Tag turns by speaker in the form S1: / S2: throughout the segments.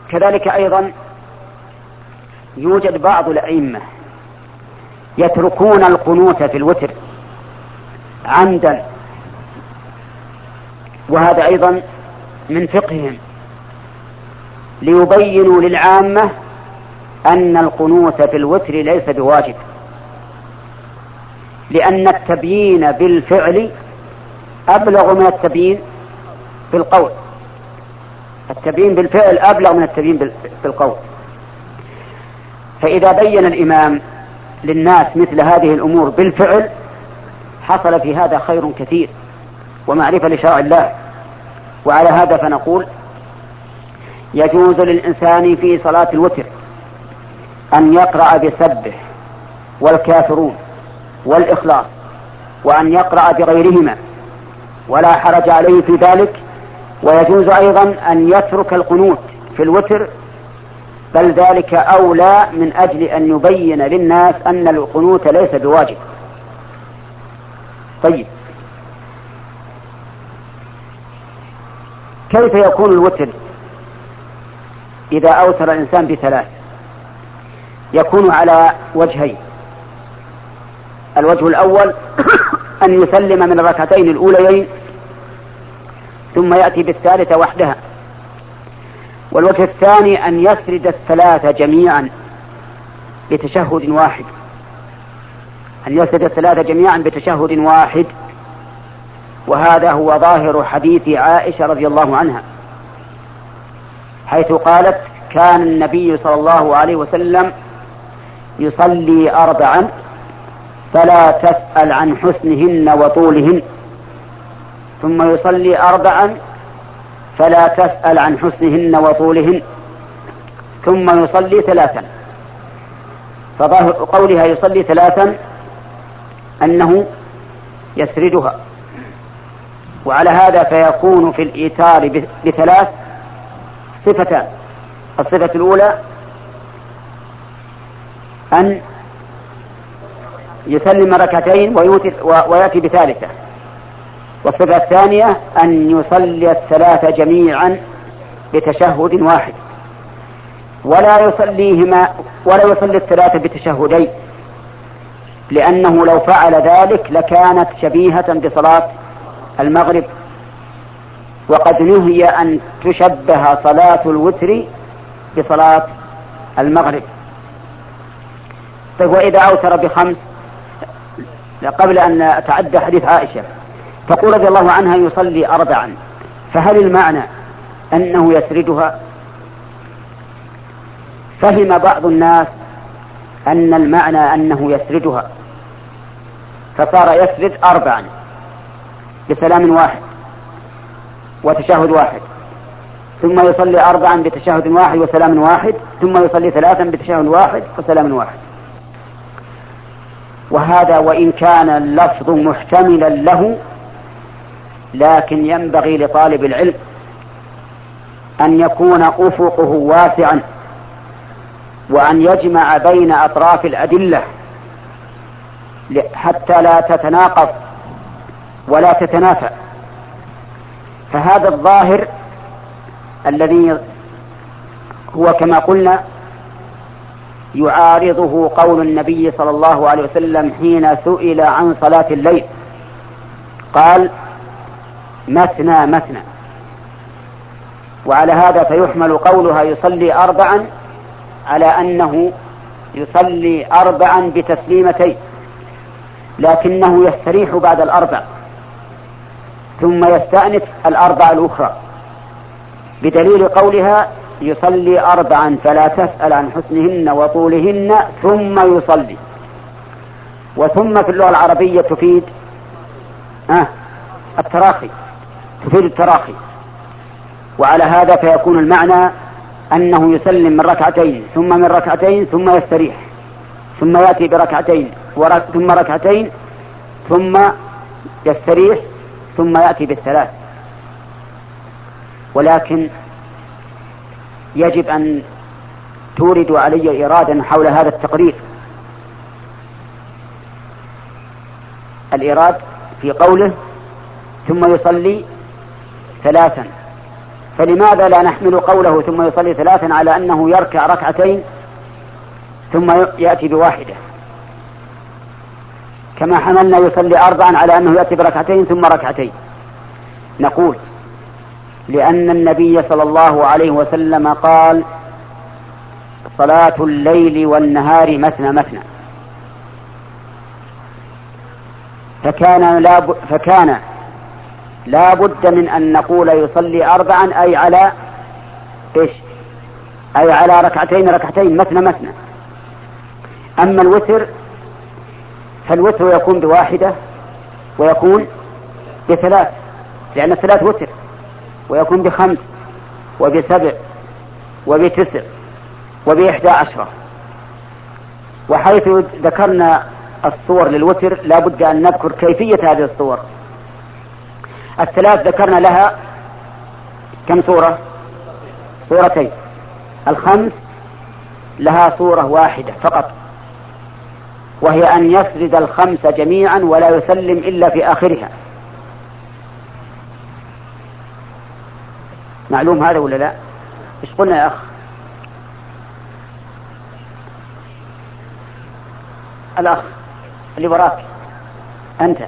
S1: كذلك أيضا يوجد بعض الأئمة يتركون القنوت في الوتر عمدا، وهذا أيضا من فقههم، ليبينوا للعامة أن القنوت في الوتر ليس بواجب، لأن التبيين بالفعل أبلغ من التبيين بالقول. التبيين بالفعل أبلغ من التبيين بالقول. فإذا بين الإمام للناس مثل هذه الأمور بالفعل حصل في هذا خير كثير ومعرفة لشرع الله. وعلى هذا فنقول يجوز للإنسان في صلاة الوتر أن يقرأ بسبح والكافرون والإخلاص، وأن يقرأ بغيرهما ولا حرج عليه في ذلك. ويجوز أيضا أن يترك القنوت في الوتر، بل ذلك أولى من أجل أن يبين للناس أن القنوت ليس بواجب. طيب، كيف يكون الوتر إذا أوتر الإنسان بثلاث؟ يكون على وجهين. الوجه الأول أن يسلم من الركعتين الأوليين ثم يأتي بالثالثة وحدها. والوجه الثاني أن يسرد الثلاثة جميعا بتشهد واحد، أن يسرد الثلاثة جميعا بتشهد واحد. وهذا هو ظاهر حديث عائشة رضي الله عنها، حيث قالت: كان النبي صلى الله عليه وسلم يصلي 4 فلا تسأل عن حسنهن وطولهن، ثم يصلي 4 فلا تسأل عن حسنهن وطولهن، ثم يصلي 3. فظاهر قولها يصلي 3 أنه يسردها. وعلى هذا فيكون في الإيتار ب3 صفتان: الصفة الأولى أن يسلم ركعتين ويأتي بثالثة، والصفة الثانية أن يصلي الثلاثة جميعا بتشهد واحد، ولا يصلي الثلاثة بتشهدين، لأنه لو فعل ذلك لكانت شبيهة بصلاة المغرب، وقد نهي أن تشبه صلاة الوتر بصلاة المغرب. طيب، وإذا أوتر ب5، قبل أن أتعدى حديث عائشة، تقول رضي الله عنها يصلي 4، فهل المعنى أنه يسردها؟ فهم بعض الناس أن المعنى أنه يسردها، فصار يسرد 4 بسلام واحد وتشهد واحد، ثم يصلي 4 بتشهد واحد وسلام واحد، ثم يصلي 3 بتشهد واحد وسلام واحد. وهذا وإن كان اللفظ محتملا له، لكن ينبغي لطالب العلم أن يكون أفقه واسعا، وأن يجمع بين أطراف الأدلة حتى لا تتناقض ولا تتنافى. فهذا الظاهر الذي هو كما قلنا يعارضه قول النبي صلى الله عليه وسلم حين سئل عن صلاة الليل قال: مثنى مثنى. وعلى هذا فيحمل قولها يصلي 4 على أنه يصلي 4 بتسليمتين، لكنه يستريح بعد 4 ثم يستأنف 4 الأخرى، بدليل قولها يصلي 4 فلا تسأل عن حسنهن وطولهن ثم يصلي. وثم في اللغة العربية تفيد التراخي، تفيد التراخي. وعلى هذا فيكون المعنى أنه يسلم من 2 ثم من 2 ثم يستريح، ثم يأتي ب2 ثم 2 ثم يستريح، ثم يأتي ب3. ولكن يجب أن توردوا علي إرادا حول هذا التقرير. الإراد في قوله ثم يصلي 3 فلماذا لا نحمل قوله ثم يصلي 3 على أنه يركع ركعتين ثم يأتي بواحدة، كما حملنا يصلي 4 على أنه يأتي بركعتين ثم ركعتين؟ نقول لأن النبي صلى الله عليه وسلم قال: صلاة الليل والنهار مثنى مثنى، فكان لا بد من أن نقول يصلي 4 أي على إيش؟ أي على ركعتين مثنى مثنى. أما الوتر فالوتر يكون بواحدة ويكون ب3، لأن 3 وتر، ويكون ب5 وب7 وب9 وب11. وحيث ذكرنا الصور للوتر لا بد أن نذكر كيفية هذه الصور. 3 ذكرنا لها كم صورة؟ 2. 5 لها صورة واحدة فقط، وهي أن يسرد 5 جميعا ولا يسلم إلا في آخرها. معلوم هذا ولا لا؟ إيش قلنا يا أخ؟ الأخ اللي وراك أنت.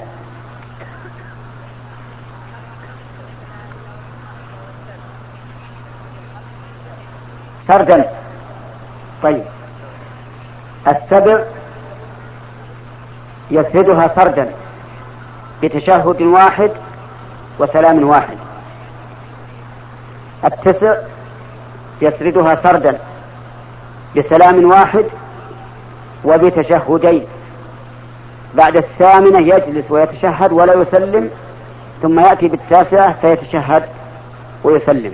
S1: سردا. طيب، 7 يسردها سردا بتشهد واحد وسلام واحد. 9 يسردها سردا بسلام واحد وبتشهدين. بعد 8 يجلس ويتشهد ولا يسلم، ثم يأتي 9 فيتشهد ويسلم.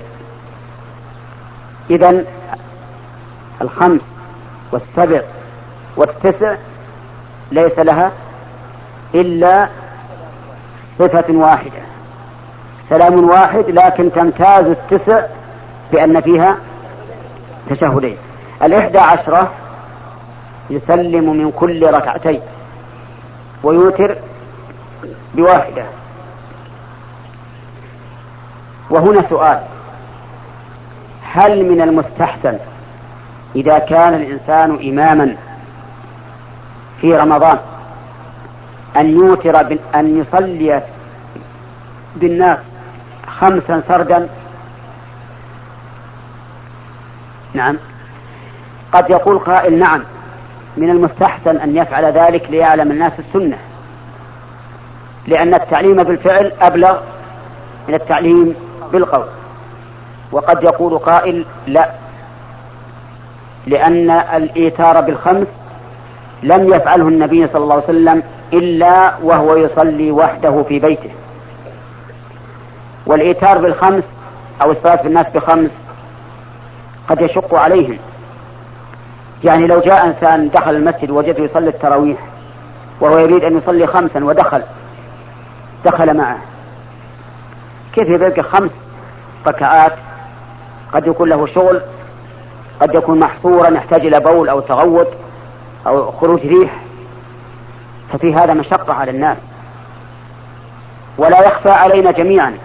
S1: إذن 5 و7 و9 ليس لها إلا صفة واحدة، سلام واحد، لكن تمتاز 9 بأن فيها تشهدين. 11 يسلم من كل ركعتين ويوتر بواحدة. وهنا سؤال: هل من المستحسن إذا كان الإنسان إماما في رمضان أن يصلي بالناس 5 سردا؟ نعم. قد يقول قائل: نعم، من المستحسن أن يفعل ذلك ليعلم الناس السنة، لأن التعليم بالفعل أبلغ من التعليم بالقول. وقد يقول قائل: لا، لأن الإيتار بال5 لم يفعله النبي صلى الله عليه وسلم إلا وهو يصلي وحده في بيته، والإيتار بال5 أو الصلاة بالناس ب5 قد يشق عليهم. يعني لو جاء إنسان دخل المسجد وجده يصلي التراويح وهو يريد أن يصلي 5 ودخل معه، كيف يبقى 5 ركعات؟ قد يكون له شغل، قد يكون محصورا يحتاج إلى بول أو تغوط أو خروج ريح، ففي هذا مشقة على الناس. ولا يخفى علينا جميعا